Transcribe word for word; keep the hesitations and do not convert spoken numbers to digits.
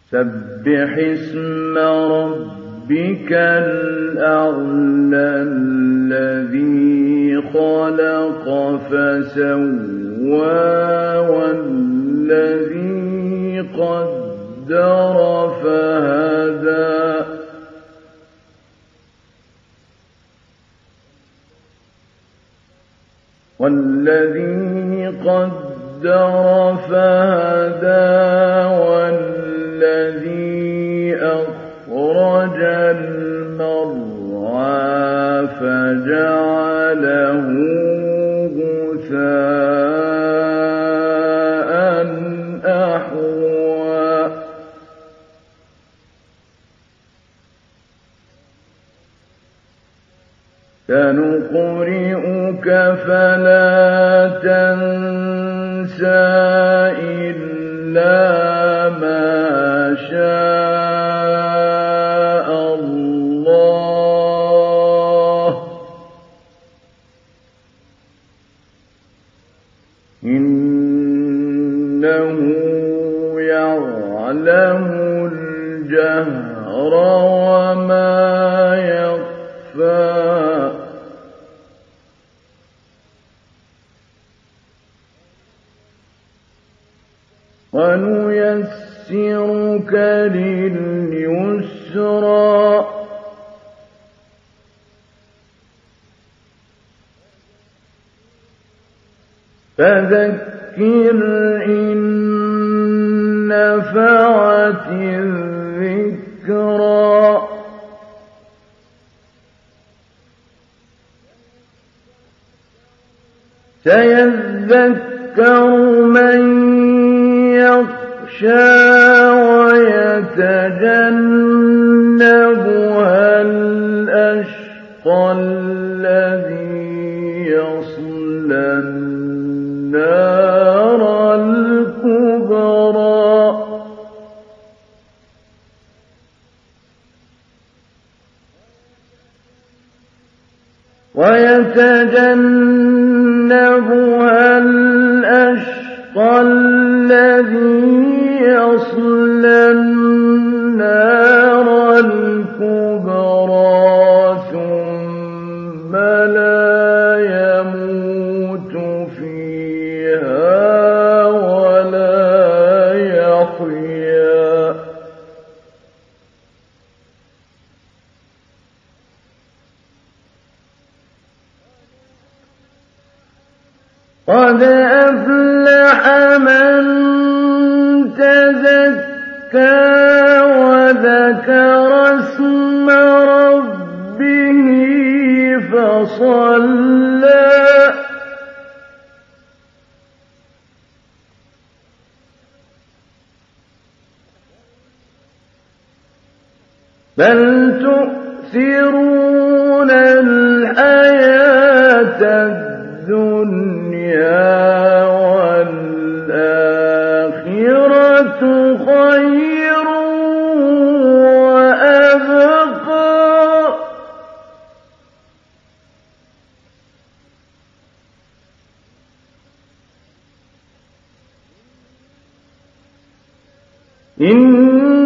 سبح اسم ربك الأعلى الذي خلق فسوى والذي قدر فهدى والذي قدر فهدى والذي أخرج المرعى فجعله غثاء أحوى سنقرئك فلا تنسى إلا ما شاء الله إنه يعلم الجهر وما يخفى ونيسرك لليسرى فذكر إن نفعت الذكرى سيذكر من يخشى ويتجنبها الأشقى الذي يصلى النار الكبرى ويتجنبها الأشقى الذي يصلى النار الكبرى ثم لا يموت فيها ولا يحيا قد أفلح من تزكى وذكر اسم ربه فصلى بل تؤثرون الحياة الدنيا والآخرة خير وأبقى إن